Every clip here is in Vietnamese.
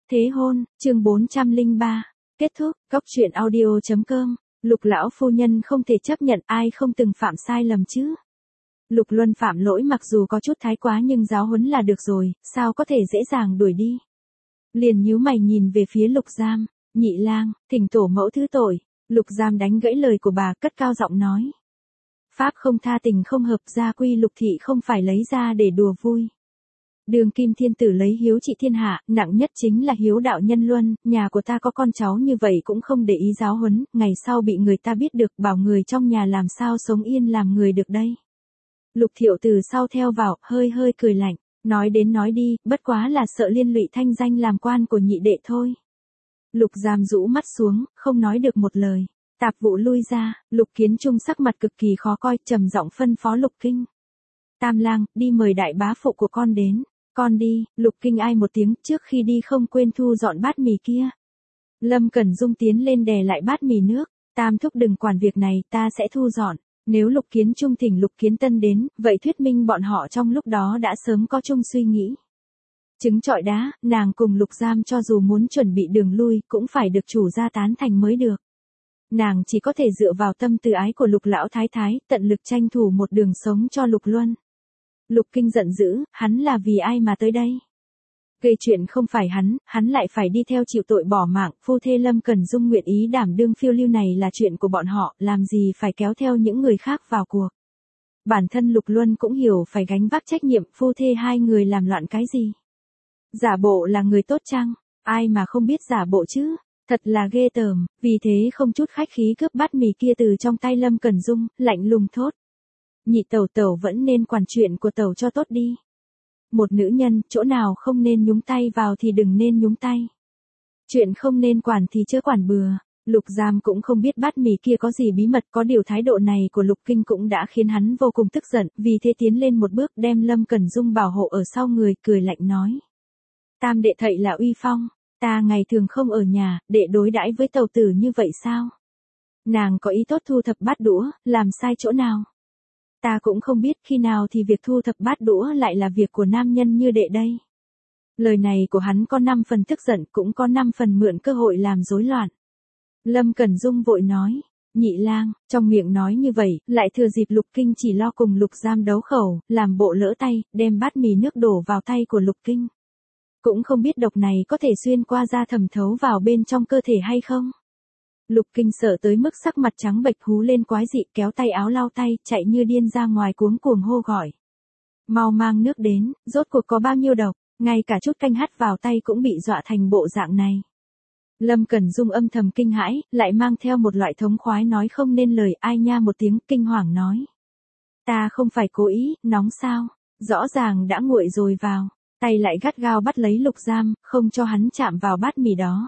Thế hôn, chương 403. Kết thúc, Cốc truyện audio.com. Lục lão phu nhân không thể chấp nhận ai không từng phạm sai lầm chứ. Lục Luân phạm lỗi mặc dù có chút thái quá nhưng giáo huấn là được rồi, sao có thể dễ dàng đuổi đi. Liền nhíu mày nhìn về phía Lục Giam, nhị lang, thỉnh tổ mẫu thứ tội. Lục Giam đánh gãy lời của bà, cất cao giọng nói. Pháp không tha tình không hợp, gia quy Lục thị không phải lấy ra để đùa vui. Đường kim thiên tử lấy hiếu trị thiên hạ, nặng nhất chính là hiếu đạo nhân luân, nhà của ta có con cháu như vậy cũng không để ý giáo huấn, ngày sau bị người ta biết được bảo người trong nhà làm sao sống yên làm người được đây. Lục Thiệu từ sau theo vào, hơi hơi cười lạnh, nói đến nói đi, bất quá là sợ liên lụy thanh danh làm quan của nhị đệ thôi. Lục Giam rũ mắt xuống, không nói được một lời. Tạp vụ lui ra, Lục Kiến Trung sắc mặt cực kỳ khó coi, trầm giọng phân phó Lục Kinh. Tam lang, đi mời đại bá phụ của con đến. Con đi, Lục Kinh ai một tiếng, trước khi đi không quên thu dọn bát mì kia. Lâm Cẩn Dung tiến lên đè lại bát mì nước. Tam thúc đừng quản việc này, ta sẽ thu dọn. Nếu Lục Kiến Trung thỉnh Lục Kiến Tân đến, vậy thuyết minh bọn họ trong lúc đó đã sớm có chung suy nghĩ. Trứng trọi đá, nàng cùng Lục Giam cho dù muốn chuẩn bị đường lui, cũng phải được chủ gia tán thành mới được. Nàng chỉ có thể dựa vào tâm từ ái của Lục lão thái thái, tận lực tranh thủ một đường sống cho Lục Luân. Lục Kinh giận dữ, hắn là vì ai mà tới đây? Gây chuyện không phải hắn lại phải đi theo chịu tội bỏ mạng, phu thê Lâm Cẩn Dung nguyện ý đảm đương phiêu lưu này là chuyện của bọn họ, làm gì phải kéo theo những người khác vào cuộc. Bản thân Lục Luân cũng hiểu phải gánh vác trách nhiệm, phu thê hai người làm loạn cái gì? Giả bộ là người tốt chăng? Ai mà không biết giả bộ chứ? Thật là ghê tởm, vì thế không chút khách khí cướp bát mì kia từ trong tay Lâm Cẩn Dung, lạnh lùng thốt. Nhị tẩu tẩu vẫn nên quản chuyện của tẩu cho tốt đi. Một nữ nhân, chỗ nào không nên nhúng tay vào thì đừng nên nhúng tay. Chuyện không nên quản thì chớ quản bừa. Lục Giam cũng không biết bát mì kia có gì bí mật, có điều thái độ này của Lục Kinh cũng đã khiến hắn vô cùng tức giận, vì thế tiến lên một bước đem Lâm Cẩn Dung bảo hộ ở sau người, cười lạnh nói. Tam đệ thậy là uy phong, ta ngày thường không ở nhà, đệ đối đãi với tẩu tử như vậy sao? Nàng có ý tốt thu thập bát đũa, làm sai chỗ nào? Ta cũng không biết khi nào thì việc thu thập bát đũa lại là việc của nam nhân như đệ đây. Lời này của hắn có 5 phần tức giận, cũng có 5 phần mượn cơ hội làm rối loạn. Lâm Cẩn Dung vội nói, nhị lang, trong miệng nói như vậy, lại thừa dịp Lục Kinh chỉ lo cùng Lục Giam đấu khẩu, làm bộ lỡ tay, đem bát mì nước đổ vào tay của Lục Kinh. Cũng không biết độc này có thể xuyên qua da thẩm thấu vào bên trong cơ thể hay không. Lục Kinh sợ tới mức sắc mặt trắng bệch hú lên quái dị, kéo tay áo lau tay, chạy như điên ra ngoài cuống cuồng hô gọi. Mau mang nước đến, rốt cuộc có bao nhiêu độc, ngay cả chút canh hắt vào tay cũng bị dọa thành bộ dạng này. Lâm Cẩn Dung âm thầm kinh hãi, lại mang theo một loại thống khoái nói không nên lời, ai nha một tiếng, kinh hoàng nói. Ta không phải cố ý, nóng sao, rõ ràng đã nguội rồi vào, tay lại gắt gao bắt lấy Lục Giam, không cho hắn chạm vào bát mì đó.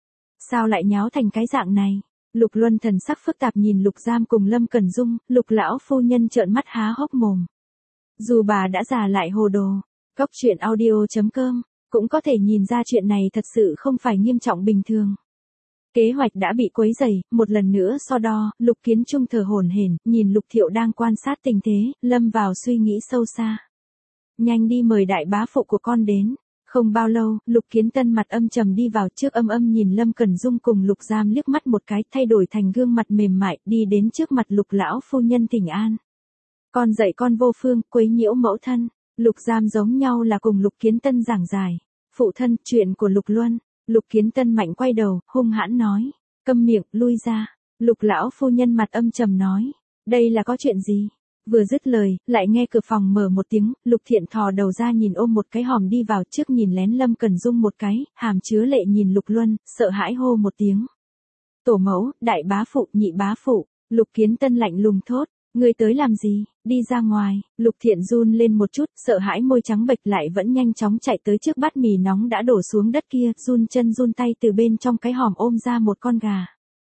Sao lại nháo thành cái dạng này? Lục Luân thần sắc phức tạp nhìn Lục Giam cùng Lâm Cẩn Dung, Lục lão phu nhân trợn mắt há hốc mồm. Dù bà đã già lại hồ đồ, Cốc truyện audio.com, cũng có thể nhìn ra chuyện này thật sự không phải nghiêm trọng bình thường. Kế hoạch đã bị quấy rầy, một lần nữa so đo, Lục Kiến Trung thở hổn hển, nhìn Lục Thiệu đang quan sát tình thế, lâm vào suy nghĩ sâu xa. Nhanh đi mời đại bá phụ của con đến. Không bao lâu, Lục Kiến Tân mặt âm trầm đi vào, trước âm nhìn Lâm Cẩn Dung cùng Lục Giam liếc mắt một cái, thay đổi thành gương mặt mềm mại, đi đến trước mặt Lục lão phu nhân thỉnh an. Con dạy con vô phương, quấy nhiễu mẫu thân. Lục Giam giống nhau là cùng Lục Kiến Tân giảng giải. Phụ thân, chuyện của Lục Luân. Lục Kiến Tân mạnh quay đầu, hung hãn nói. Câm miệng, lui ra. Lục lão phu nhân mặt âm trầm nói. Đây là có chuyện gì? Vừa dứt lời, lại nghe cửa phòng mở một tiếng, Lục Thiện thò đầu ra nhìn ôm một cái hòm đi vào, trước nhìn lén Lâm Cẩn Dung một cái, hàm chứa lệ nhìn Lục Luân, sợ hãi hô một tiếng. Tổ mẫu, đại bá phụ, nhị bá phụ. Lục Kiến Tân lạnh lùng thốt, ngươi tới làm gì, đi ra ngoài. Lục Thiện run lên một chút, sợ hãi môi trắng bệch lại vẫn nhanh chóng chạy tới trước bát mì nóng đã đổ xuống đất kia, run chân run tay từ bên trong cái hòm ôm ra một con gà.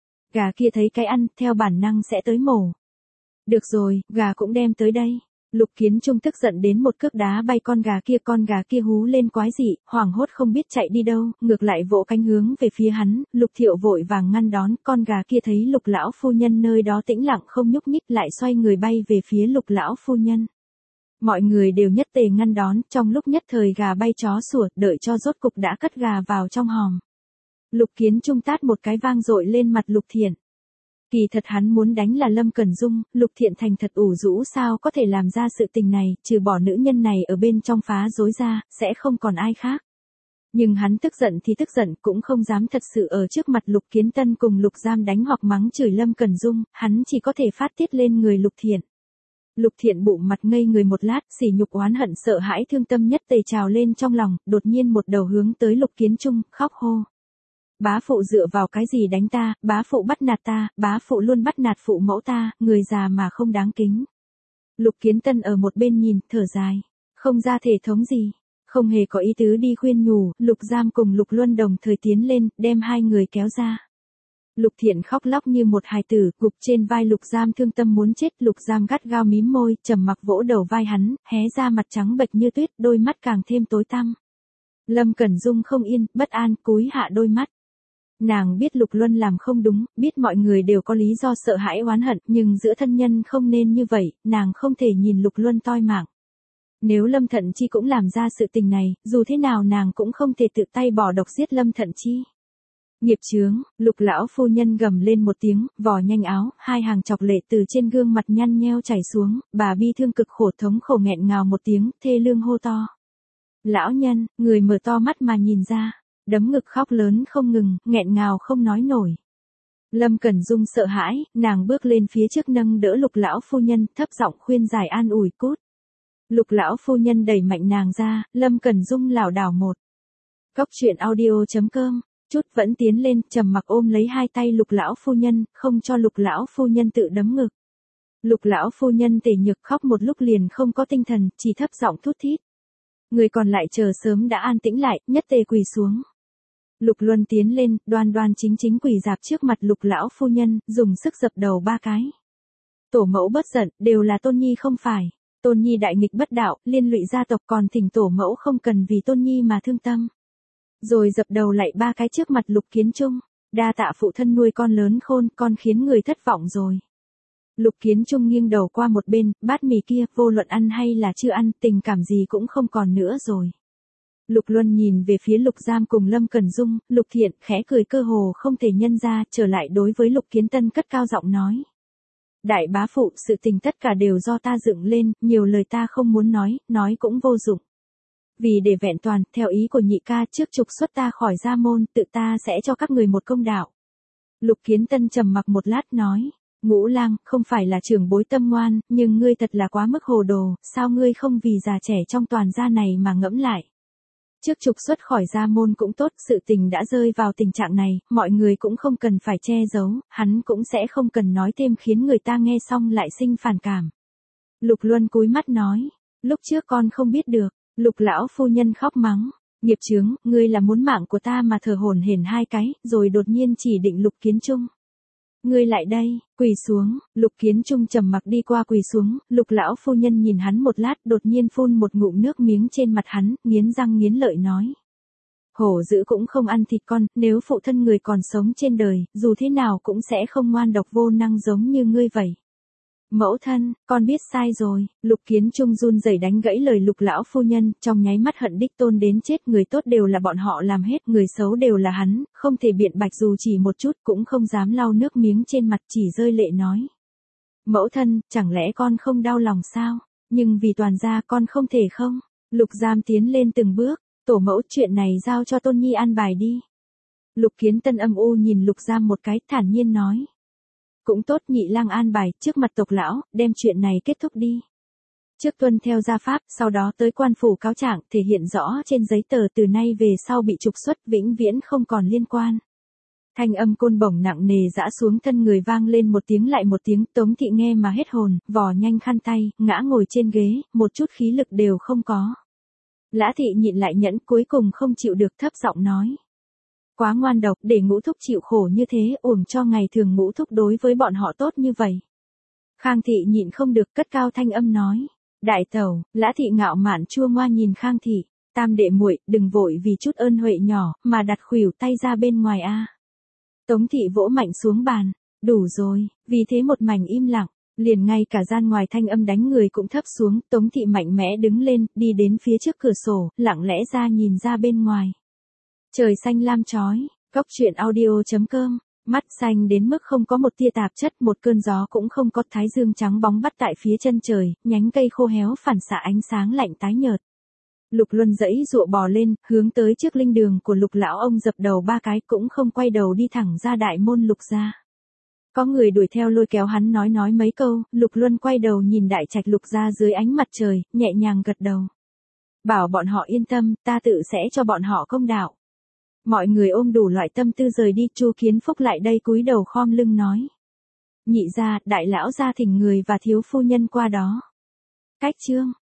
Gà kia thấy cái ăn, theo bản năng sẽ tới mổ. Được rồi, gà cũng đem tới đây. Lục Kiến Trung tức giận đến một cước đá bay con gà kia hú lên quái dị, hoảng hốt không biết chạy đi đâu, ngược lại vỗ cánh hướng về phía hắn, Lục Thiệu vội vàng ngăn đón, con gà kia thấy Lục lão phu nhân nơi đó tĩnh lặng không nhúc nhích lại xoay người bay về phía Lục lão phu nhân. Mọi người đều nhất tề ngăn đón, trong lúc nhất thời gà bay chó sủa, đợi cho rốt cục đã cất gà vào trong hòm. Lục Kiến Trung tát một cái vang dội lên mặt Lục Thiện. Kỳ thật hắn muốn đánh là Lâm Cẩn Dung, Lục Thiện thành thật ủ rũ sao có thể làm ra sự tình này, trừ bỏ nữ nhân này ở bên trong phá rối ra, sẽ không còn ai khác. Nhưng hắn tức giận thì tức giận, cũng không dám thật sự ở trước mặt Lục Kiến Tân cùng Lục Giam đánh hoặc mắng chửi Lâm Cẩn Dung, hắn chỉ có thể phát tiết lên người Lục Thiện. Lục Thiện bụng mặt ngây người một lát, sỉ nhục oán hận sợ hãi thương tâm nhất tề trào lên trong lòng, đột nhiên một đầu hướng tới Lục Kiến Trung, khóc hô. Bá phụ dựa vào cái gì đánh ta, bá phụ bắt nạt ta, bá phụ luôn bắt nạt phụ mẫu ta, người già mà không đáng kính. Lục Kiến Tân ở một bên nhìn, thở dài, không ra thể thống gì, không hề có ý tứ đi khuyên nhủ, Lục Giam cùng Lục Luân đồng thời tiến lên, đem hai người kéo ra. Lục Thiện khóc lóc như một hài tử, gục trên vai Lục Giam thương tâm muốn chết, Lục Giam gắt gao mím môi, trầm mặc vỗ đầu vai hắn, hé ra mặt trắng bệch như tuyết, đôi mắt càng thêm tối tăm. Lâm Cẩn Dung không yên, bất an, cúi hạ đôi mắt. Nàng biết Lục Luân làm không đúng, biết mọi người đều có lý do sợ hãi oán hận, nhưng giữa thân nhân không nên như vậy, nàng không thể nhìn Lục Luân toi mạng. Nếu Lâm Thận Chi cũng làm ra sự tình này, dù thế nào nàng cũng không thể tự tay bỏ độc giết Lâm Thận Chi. Nghiệp chướng, Lục lão phu nhân gầm lên một tiếng, vò nhanh áo, hai hàng chọc lệ từ trên gương mặt nhăn nheo chảy xuống, bà bi thương cực khổ thống khổ nghẹn ngào một tiếng, thê lương hô to. Lão nhân, người mở to mắt mà nhìn ra, đấm ngực khóc lớn không ngừng, nghẹn ngào không nói nổi. Lâm Cẩn Dung sợ hãi, nàng bước lên phía trước nâng đỡ Lục lão phu nhân, thấp giọng khuyên giải an ủi cút. Lục lão phu nhân đẩy mạnh nàng ra, Lâm Cẩn Dung lảo đảo một. Cóc truyện audio.com, chút vẫn tiến lên, trầm mặc ôm lấy hai tay Lục lão phu nhân, không cho Lục lão phu nhân tự đấm ngực. Lục lão phu nhân tề nhược khóc một lúc liền không có tinh thần, chỉ thấp giọng thút thít. Người còn lại chờ sớm đã an tĩnh lại, nhất tề quỳ xuống. Lục Luân tiến lên, đoan đoan chính chính quỳ dạp trước mặt Lục lão phu nhân, dùng sức dập đầu ba cái. Tổ mẫu bất giận, đều là Tôn Nhi không phải. Tôn Nhi đại nghịch bất đạo, liên lụy gia tộc, còn thỉnh tổ mẫu không cần vì Tôn Nhi mà thương tâm. Rồi dập đầu lại ba cái trước mặt Lục Kiến Trung. Đa tạ phụ thân nuôi con lớn khôn, con khiến người thất vọng rồi. Lục Kiến Trung nghiêng đầu qua một bên, bát mì kia, vô luận ăn hay là chưa ăn, tình cảm gì cũng không còn nữa rồi. Lục Luân nhìn về phía Lục Giam cùng Lâm Cẩn Dung, Lục Thiện khẽ cười cơ hồ không thể nhân ra, trở lại đối với Lục Kiến Tân cất cao giọng nói. Đại bá phụ, sự tình tất cả đều do ta dựng lên, nhiều lời ta không muốn nói cũng vô dụng. Vì để vẹn toàn, theo ý của nhị ca trước trục xuất ta khỏi gia môn, tự ta sẽ cho các người một công đạo. Lục Kiến Tân trầm mặc một lát nói. Ngũ Lang, không phải là trưởng bối tâm ngoan, nhưng ngươi thật là quá mức hồ đồ, sao ngươi không vì già trẻ trong toàn gia này mà ngẫm lại. Trước trục xuất khỏi gia môn cũng tốt, sự tình đã rơi vào tình trạng này, mọi người cũng không cần phải che giấu, hắn cũng sẽ không cần nói thêm khiến người ta nghe xong lại sinh phản cảm. Lục Luân cúi mắt nói, lúc trước con không biết được, Lục lão phu nhân khóc mắng, nghiệp chướng, ngươi là muốn mạng của ta mà thở hổn hển hai cái, rồi đột nhiên chỉ định Lục Kiến Trung. Ngươi lại đây, quỳ xuống, Lục Kiến Trung trầm mặc đi qua quỳ xuống, Lục lão phu nhân nhìn hắn một lát, đột nhiên phun một ngụm nước miếng trên mặt hắn, nghiến răng nghiến lợi nói. Hổ dữ cũng không ăn thịt con, nếu phụ thân người còn sống trên đời, dù thế nào cũng sẽ không ngoan độc vô năng giống như ngươi vậy. Mẫu thân, con biết sai rồi, Lục Kiến Trung run rẩy đánh gãy lời Lục lão phu nhân, trong nháy mắt hận đích tôn đến chết, người tốt đều là bọn họ làm hết, người xấu đều là hắn, không thể biện bạch dù chỉ một chút, cũng không dám lau nước miếng trên mặt, chỉ rơi lệ nói. Mẫu thân, chẳng lẽ con không đau lòng sao, nhưng vì toàn gia con không thể không. Lục Giam tiến lên từng bước, tổ mẫu chuyện này giao cho Tôn Nhi an bài đi. Lục Kiến Tân âm u nhìn Lục Giam một cái, thản nhiên nói. Cũng tốt, nhị lang an bài, trước mặt tộc lão, đem chuyện này kết thúc đi. Trước tuân theo gia pháp, sau đó tới quan phủ cáo trạng, thể hiện rõ trên giấy tờ từ nay về sau bị trục xuất, vĩnh viễn không còn liên quan. Thanh âm côn bổng nặng nề dã xuống thân người vang lên một tiếng lại một tiếng, Tống thị nghe mà hết hồn, vò nhanh khăn tay, ngã ngồi trên ghế, một chút khí lực đều không có. Lã thị nhịn lại nhẫn, cuối cùng không chịu được, thấp giọng nói. Quá ngoan độc, để Ngũ thúc chịu khổ như thế, uổng cho ngày thường Ngũ thúc đối với bọn họ tốt như vậy. Khang thị nhịn không được, cất cao thanh âm nói. Đại tẩu, Lã thị ngạo mạn chua ngoa nhìn Khang thị, tam đệ muội, đừng vội vì chút ơn huệ nhỏ, mà đặt khuỷu tay ra bên ngoài a. Tống thị vỗ mạnh xuống bàn, đủ rồi, vì thế một mảnh im lặng. Liền ngay cả gian ngoài thanh âm đánh người cũng thấp xuống, Tống Thị mạnh mẽ đứng lên, đi đến phía trước cửa sổ, lặng lẽ ra nhìn ra bên ngoài. Trời xanh lam chói, Cốc truyện audio.com, mắt xanh đến mức không có một tia tạp chất, một cơn gió cũng không có, thái dương trắng bóng bắt tại phía chân trời, nhánh cây khô héo phản xạ ánh sáng lạnh tái nhợt. Lục Luân giãy giụa bò lên, hướng tới trước linh đường của Lục lão ông dập đầu 3 cái, cũng không quay đầu đi thẳng ra đại môn Lục gia. Có người đuổi theo lôi kéo hắn nói mấy câu, Lục Luân quay đầu nhìn đại trạch Lục gia dưới ánh mặt trời, nhẹ nhàng gật đầu. Bảo bọn họ yên tâm, ta tự sẽ cho bọn họ công đạo. Mọi người ôm đủ loại tâm tư rời đi, Chu Kiến Phúc lại đây cúi đầu khom lưng nói. Nhị gia, đại lão gia thỉnh người và thiếu phu nhân qua đó. Cách chương.